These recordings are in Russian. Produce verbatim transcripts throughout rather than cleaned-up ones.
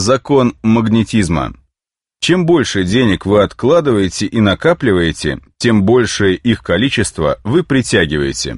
Закон магнетизма. Чем больше денег вы откладываете и накапливаете, тем большее их количество вы притягиваете.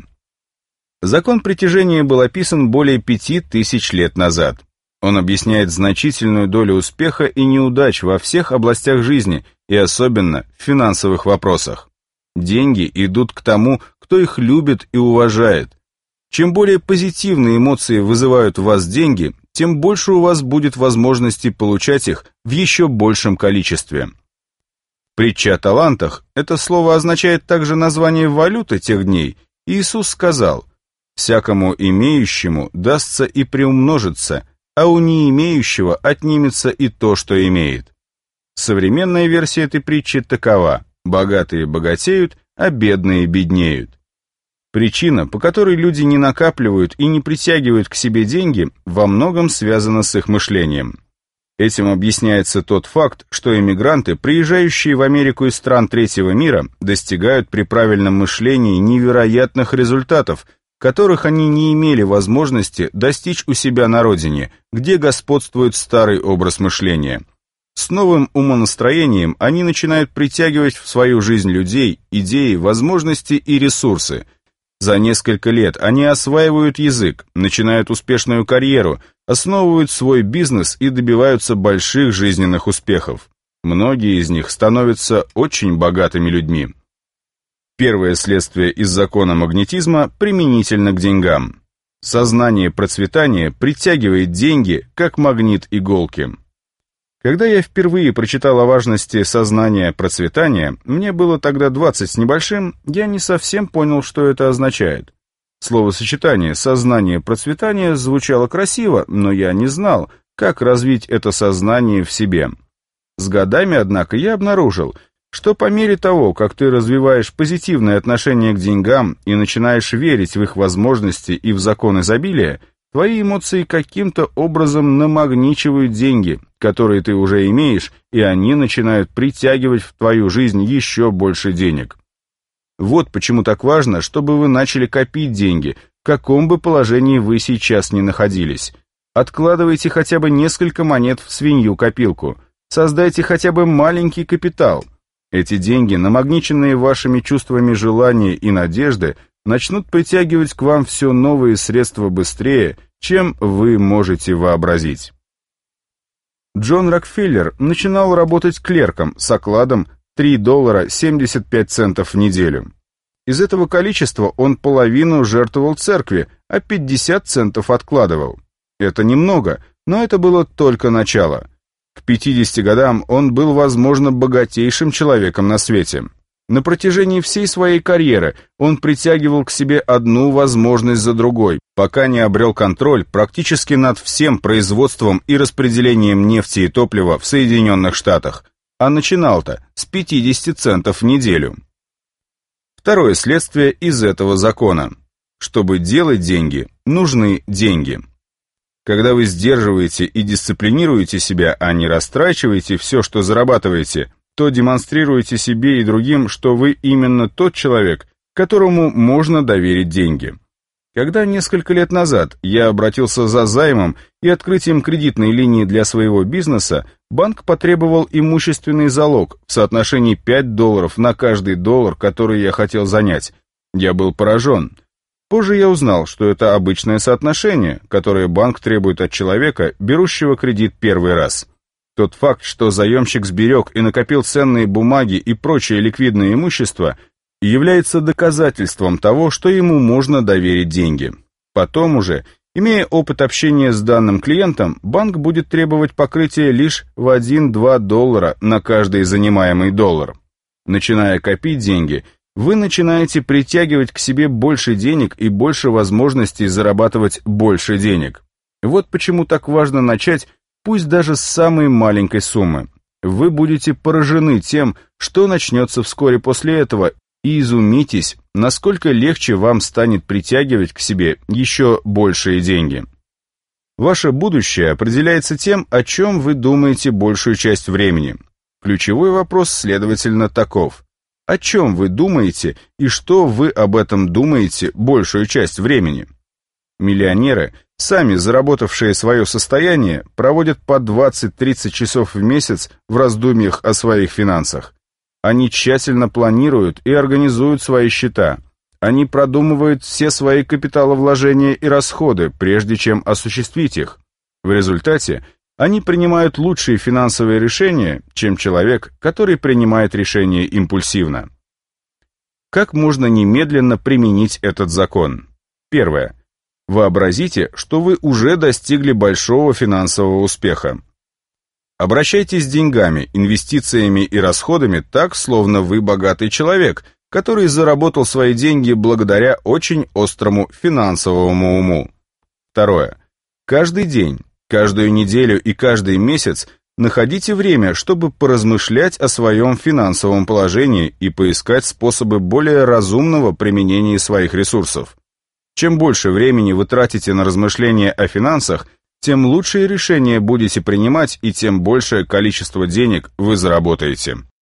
Закон притяжения был описан более пяти тысяч лет назад. Он объясняет значительную долю успеха и неудач во всех областях жизни, и особенно в финансовых вопросах. Деньги идут к тому, кто их любит и уважает. Чем более позитивные эмоции вызывают в вас деньги, тем больше у вас будет возможности получать их в еще большем количестве. Притча о талантах – это слово означает также название валюты тех дней. Иисус сказал: «Всякому имеющему дастся и приумножится, а у не имеющего отнимется и то, что имеет». Современная версия этой притчи такова: богатые богатеют, а бедные беднеют. Причина, по которой люди не накапливают и не притягивают к себе деньги, во многом связана с их мышлением. Этим объясняется тот факт, что иммигранты, приезжающие в Америку из стран третьего мира, достигают при правильном мышлении невероятных результатов, которых они не имели возможности достичь у себя на родине, где господствует старый образ мышления. С новым умонастроением они начинают притягивать в свою жизнь людей, идеи, возможности и ресурсы. За несколько лет они осваивают язык, начинают успешную карьеру, основывают свой бизнес и добиваются больших жизненных успехов. Многие из них становятся очень богатыми людьми. Первое следствие из закона магнетизма применительно к деньгам. Сознание процветания притягивает деньги, как магнит иголки. Когда я впервые прочитал о важности сознания процветания, мне было тогда двадцать с небольшим, я не совсем понял, что это означает. Словосочетание «сознание процветания» звучало красиво, но я не знал, как развить это сознание в себе. С годами, однако, я обнаружил, что по мере того, как ты развиваешь позитивное отношение к деньгам и начинаешь верить в их возможности и в закон изобилия, твои эмоции каким-то образом намагничивают деньги, которые ты уже имеешь, и они начинают притягивать в твою жизнь еще больше денег. Вот почему так важно, чтобы вы начали копить деньги, в каком бы положении вы сейчас ни находились. Откладывайте хотя бы несколько монет в свинью-копилку, создайте хотя бы маленький капитал. Эти деньги, намагниченные вашими чувствами желания и надежды, начнут притягивать к вам все новые средства быстрее, чем вы можете вообразить. Джон Рокфеллер начинал работать клерком с окладом три доллара семьдесят пять центов в неделю. Из этого количества он половину жертвовал церкви, а пятьдесят центов откладывал. Это немного, но это было только начало. К пятидесяти годам он был, возможно, богатейшим человеком на свете. На протяжении всей своей карьеры он притягивал к себе одну возможность за другой, пока не обрел контроль практически над всем производством и распределением нефти и топлива в Соединенных Штатах, а начинал-то с пятидесяти центов в неделю. Второе следствие из этого закона. Чтобы делать деньги, нужны деньги. Когда вы сдерживаете и дисциплинируете себя, а не растрачиваете все, что зарабатываете, то демонстрируете себе и другим, что вы именно тот человек, которому можно доверить деньги. Когда несколько лет назад я обратился за займом и открытием кредитной линии для своего бизнеса, банк потребовал имущественный залог в соотношении пять долларов на каждый доллар, который я хотел занять. Я был поражен. Позже я узнал, что это обычное соотношение, которое банк требует от человека, берущего кредит первый раз. Тот факт, что заемщик сберег и накопил ценные бумаги и прочее ликвидное имущество, является доказательством того, что ему можно доверить деньги. Потом уже, имея опыт общения с данным клиентом, банк будет требовать покрытия лишь в один-два доллара на каждый занимаемый доллар. Начиная копить деньги, вы начинаете притягивать к себе больше денег и больше возможностей зарабатывать больше денег. Вот почему так важно начать, пусть даже с самой маленькой суммы. Вы будете поражены тем, что начнется вскоре после этого, и изумитесь, насколько легче вам станет притягивать к себе еще большие деньги. Ваше будущее определяется тем, о чем вы думаете большую часть времени. Ключевой вопрос, следовательно, таков. О чем вы думаете и что вы об этом думаете большую часть времени? Миллионеры Сами заработавшие свое состояние проводят по двадцать-тридцать часов в месяц в раздумьях о своих финансах. Они тщательно планируют и организуют свои счета. Они продумывают все свои капиталовложения и расходы, прежде чем осуществить их. В результате они принимают лучшие финансовые решения, чем человек, который принимает решения импульсивно. Как можно немедленно применить этот закон? Первое. Вообразите, что вы уже достигли большого финансового успеха. Обращайтесь с деньгами, инвестициями и расходами так, словно вы богатый человек, который заработал свои деньги благодаря очень острому финансовому уму. Второе. Каждый день, каждую неделю и каждый месяц находите время, чтобы поразмышлять о своем финансовом положении и поискать способы более разумного применения своих ресурсов. Чем больше времени вы тратите на размышления о финансах, тем лучшие решения будете принимать и тем большее количество денег вы заработаете.